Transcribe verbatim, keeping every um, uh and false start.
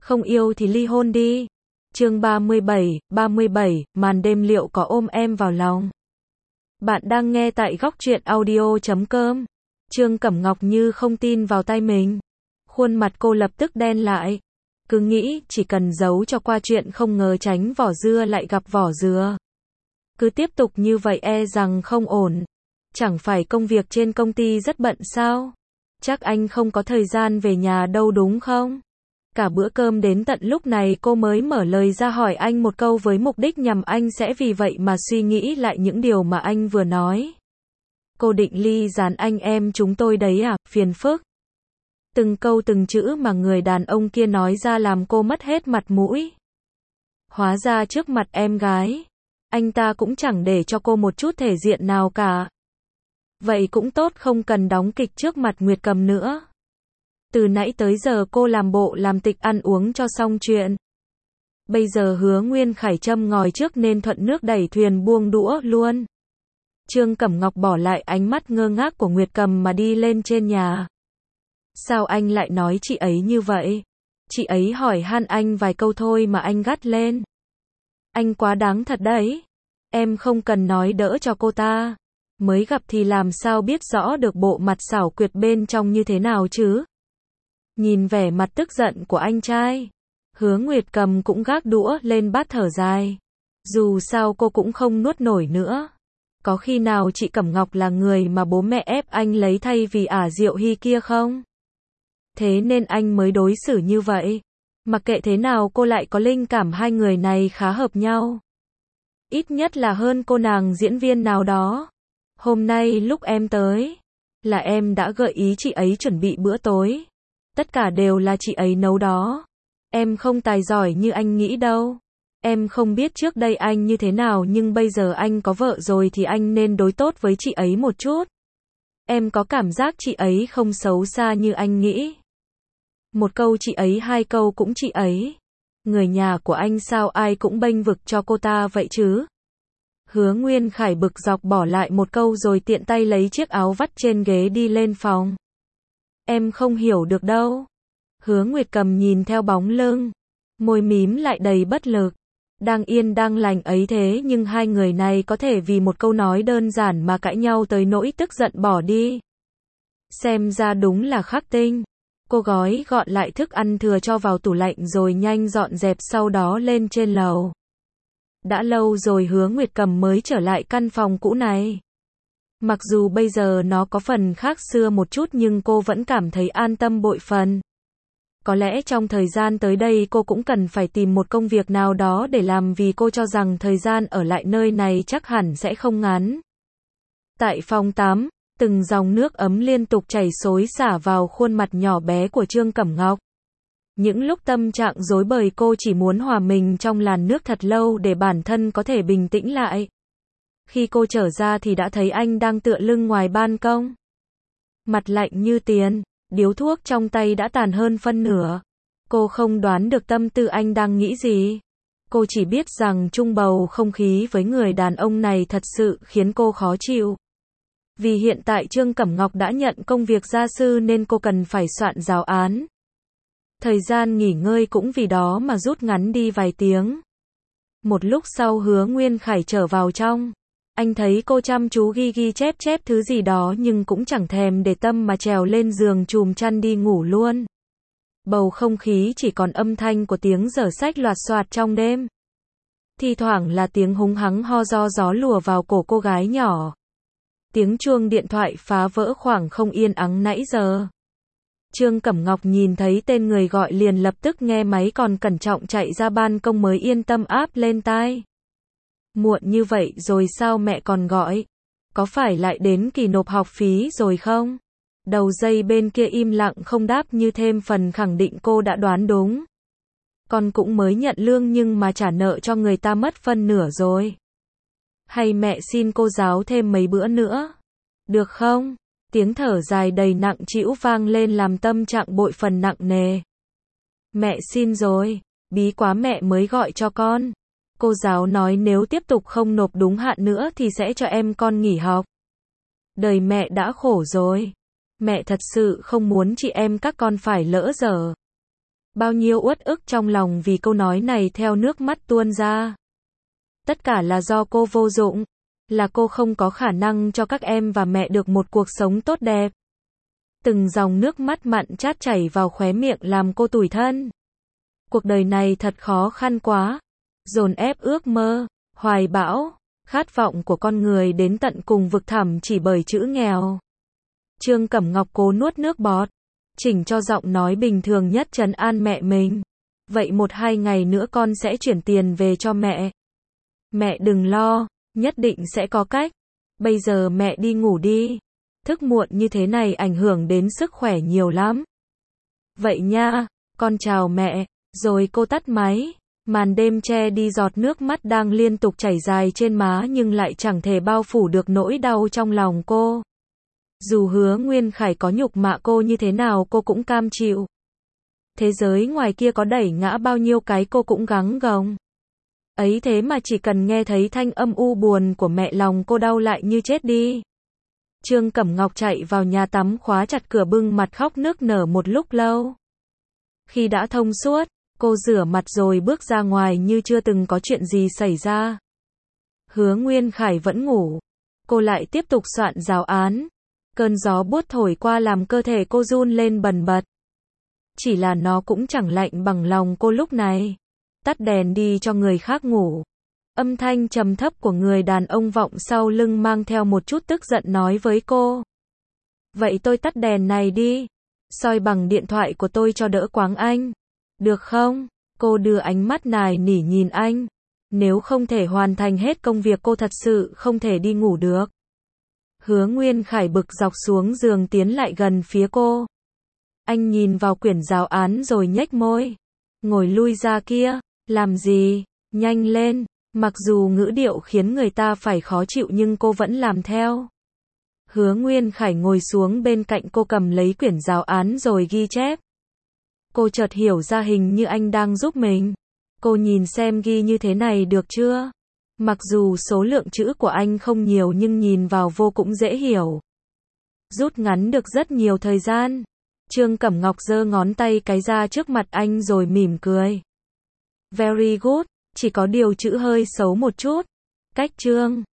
Không yêu thì ly hôn đi. Chương ba mươi bảy, ba mươi bảy, màn đêm liệu có ôm em vào lòng. Bạn đang nghe tại góc truyện audio chấm com. Trương Cẩm Ngọc như không tin vào tai mình. Khuôn mặt cô lập tức đen lại. Cứ nghĩ chỉ cần giấu cho qua chuyện, không ngờ tránh vỏ dưa lại gặp vỏ dừa. Cứ tiếp tục như vậy e rằng không ổn. Chẳng phải công việc trên công ty rất bận sao? Chắc anh không có thời gian về nhà đâu đúng không? Cả bữa cơm đến tận lúc này cô mới mở lời ra hỏi anh một câu với mục đích nhằm anh sẽ vì vậy mà suy nghĩ lại những điều mà anh vừa nói. Cô định ly gián anh em chúng tôi đấy à, phiền phức. Từng câu từng chữ mà người đàn ông kia nói ra làm cô mất hết mặt mũi. Hóa ra trước mặt em gái, anh ta cũng chẳng để cho cô một chút thể diện nào cả. Vậy cũng tốt, không cần đóng kịch trước mặt Nguyệt Cầm nữa. Từ nãy tới giờ cô làm bộ làm tịch ăn uống cho xong chuyện. Bây giờ Hứa Nguyên Khải châm ngòi trước nên thuận nước đẩy thuyền buông đũa luôn. Trương Cẩm Ngọc bỏ lại ánh mắt ngơ ngác của Nguyệt Cầm mà đi lên trên nhà. Sao anh lại nói chị ấy như vậy? Chị ấy hỏi han anh vài câu thôi mà anh gắt lên. Anh quá đáng thật đấy. Em không cần nói đỡ cho cô ta. Mới gặp thì làm sao biết rõ được bộ mặt xảo quyệt bên trong như thế nào chứ? Nhìn vẻ mặt tức giận của anh trai, Hứa Nguyệt Cầm cũng gác đũa lên bát thở dài. Dù sao cô cũng không nuốt nổi nữa. Có khi nào chị Cẩm Ngọc là người mà bố mẹ ép anh lấy thay vì ả Diệu Hy kia không? Thế nên anh mới đối xử như vậy. Mặc kệ thế nào cô lại có linh cảm hai người này khá hợp nhau. Ít nhất là hơn cô nàng diễn viên nào đó. Hôm nay lúc em tới, là em đã gợi ý chị ấy chuẩn bị bữa tối. Tất cả đều là chị ấy nấu đó. Em không tài giỏi như anh nghĩ đâu. Em không biết trước đây anh như thế nào, nhưng bây giờ anh có vợ rồi thì anh nên đối tốt với chị ấy một chút. Em có cảm giác chị ấy không xấu xa như anh nghĩ. Một câu chị ấy, hai câu cũng chị ấy. Người nhà của anh sao ai cũng bênh vực cho cô ta vậy chứ? Hứa Nguyên Khải bực dọc bỏ lại một câu rồi tiện tay lấy chiếc áo vắt trên ghế đi lên phòng. Em không hiểu được đâu. Hứa Nguyệt Cầm nhìn theo bóng lưng, môi mím lại đầy bất lực. Đang yên đang lành ấy thế nhưng hai người này có thể vì một câu nói đơn giản mà cãi nhau tới nỗi tức giận bỏ đi. Xem ra đúng là khắc tinh. Cô gói gọn lại thức ăn thừa cho vào tủ lạnh rồi nhanh dọn dẹp, sau đó lên trên lầu. Đã lâu rồi Hứa Nguyệt Cầm mới trở lại căn phòng cũ này. Mặc dù bây giờ nó có phần khác xưa một chút nhưng cô vẫn cảm thấy an tâm bội phần. Có lẽ trong thời gian tới đây cô cũng cần phải tìm một công việc nào đó để làm vì cô cho rằng thời gian ở lại nơi này chắc hẳn sẽ không ngắn. Tại phòng tắm, từng dòng nước ấm liên tục chảy xối xả vào khuôn mặt nhỏ bé của Trương Cẩm Ngọc. Những lúc tâm trạng rối bời cô chỉ muốn hòa mình trong làn nước thật lâu để bản thân có thể bình tĩnh lại. Khi cô trở ra thì đã thấy anh đang tựa lưng ngoài ban công. Mặt lạnh như tiền, điếu thuốc trong tay đã tàn hơn phân nửa. Cô không đoán được tâm tư anh đang nghĩ gì. Cô chỉ biết rằng chung bầu không khí với người đàn ông này thật sự khiến cô khó chịu. Vì hiện tại Trương Cẩm Ngọc đã nhận công việc gia sư nên cô cần phải soạn giáo án. Thời gian nghỉ ngơi cũng vì đó mà rút ngắn đi vài tiếng. Một lúc sau Hứa Nguyên Khải trở vào trong. Anh thấy cô chăm chú ghi ghi chép chép thứ gì đó nhưng cũng chẳng thèm để tâm mà trèo lên giường chùm chăn đi ngủ luôn. Bầu không khí chỉ còn âm thanh của tiếng giở sách loạt soạt trong đêm. Thi thoảng là tiếng húng hắng ho do gió lùa vào cổ cô gái nhỏ. Tiếng chuông điện thoại phá vỡ khoảng không yên ắng nãy giờ. Trương Cẩm Ngọc nhìn thấy tên người gọi liền lập tức nghe máy còn cẩn trọng chạy ra ban công mới yên tâm áp lên tai. Muộn như vậy rồi sao mẹ còn gọi? Có phải lại đến kỳ nộp học phí rồi không? Đầu dây bên kia im lặng không đáp như thêm phần khẳng định cô đã đoán đúng. Con cũng mới nhận lương nhưng mà trả nợ cho người ta mất phân nửa rồi. Hay mẹ xin cô giáo thêm mấy bữa nữa? Được không? Tiếng thở dài đầy nặng trĩu vang lên làm tâm trạng bội phần nặng nề. Mẹ xin rồi, bí quá mẹ mới gọi cho con. Cô giáo nói nếu tiếp tục không nộp đúng hạn nữa thì sẽ cho em con nghỉ học. Đời mẹ đã khổ rồi. Mẹ thật sự không muốn chị em các con phải lỡ dở. Bao nhiêu uất ức trong lòng vì câu nói này theo nước mắt tuôn ra. Tất cả là do cô vô dụng, là cô không có khả năng cho các em và mẹ được một cuộc sống tốt đẹp. Từng dòng nước mắt mặn chát chảy vào khóe miệng làm cô tủi thân. Cuộc đời này thật khó khăn quá, dồn ép ước mơ, hoài bão, khát vọng của con người đến tận cùng vực thẳm chỉ bởi chữ nghèo. Trương Cẩm Ngọc cố nuốt nước bọt, chỉnh cho giọng nói bình thường nhất trấn an mẹ mình. Vậy một hai ngày nữa con sẽ chuyển tiền về cho mẹ. Mẹ đừng lo, nhất định sẽ có cách. Bây giờ mẹ đi ngủ đi. Thức muộn như thế này ảnh hưởng đến sức khỏe nhiều lắm. Vậy nha, con chào mẹ. Rồi cô tắt máy. Màn đêm che đi giọt nước mắt đang liên tục chảy dài trên má nhưng lại chẳng thể bao phủ được nỗi đau trong lòng cô. Dù Hứa Nguyên Khải có nhục mạ cô như thế nào cô cũng cam chịu. Thế giới ngoài kia có đẩy ngã bao nhiêu cái cô cũng gắng gồng. Ấy thế mà chỉ cần nghe thấy thanh âm u buồn của mẹ lòng cô đau lại như chết đi. Trương Cẩm Ngọc chạy vào nhà tắm khóa chặt cửa bưng mặt khóc nức nở một lúc lâu. Khi đã thông suốt, cô rửa mặt rồi bước ra ngoài như chưa từng có chuyện gì xảy ra. Hứa Nguyên Khải vẫn ngủ. Cô lại tiếp tục soạn giáo án. Cơn gió buốt thổi qua làm cơ thể cô run lên bần bật. Chỉ là nó cũng chẳng lạnh bằng lòng cô lúc này. Tắt đèn đi cho người khác ngủ. Âm thanh trầm thấp của người đàn ông vọng sau lưng mang theo một chút tức giận nói với cô. Vậy tôi tắt đèn này đi. Soi bằng điện thoại của tôi cho đỡ quáng anh. Được không? Cô đưa ánh mắt nài nỉ nhìn anh. Nếu không thể hoàn thành hết công việc cô thật sự không thể đi ngủ được. Hứa Nguyên Khải bực dọc xuống giường tiến lại gần phía cô. Anh nhìn vào quyển giáo án rồi nhếch môi. Ngồi lui ra kia. Làm gì? Nhanh lên. Mặc dù ngữ điệu khiến người ta phải khó chịu nhưng cô vẫn làm theo. Hứa Nguyên Khải ngồi xuống bên cạnh cô cầm lấy quyển giáo án rồi ghi chép. Cô chợt hiểu ra hình như anh đang giúp mình. Cô nhìn xem ghi như thế này được chưa? Mặc dù số lượng chữ của anh không nhiều nhưng nhìn vào vô cũng dễ hiểu. Rút ngắn được rất nhiều thời gian. Trương Cẩm Ngọc giơ ngón tay cái ra trước mặt anh rồi mỉm cười. Very good, chỉ có điều chữ hơi xấu một chút. Cách Trương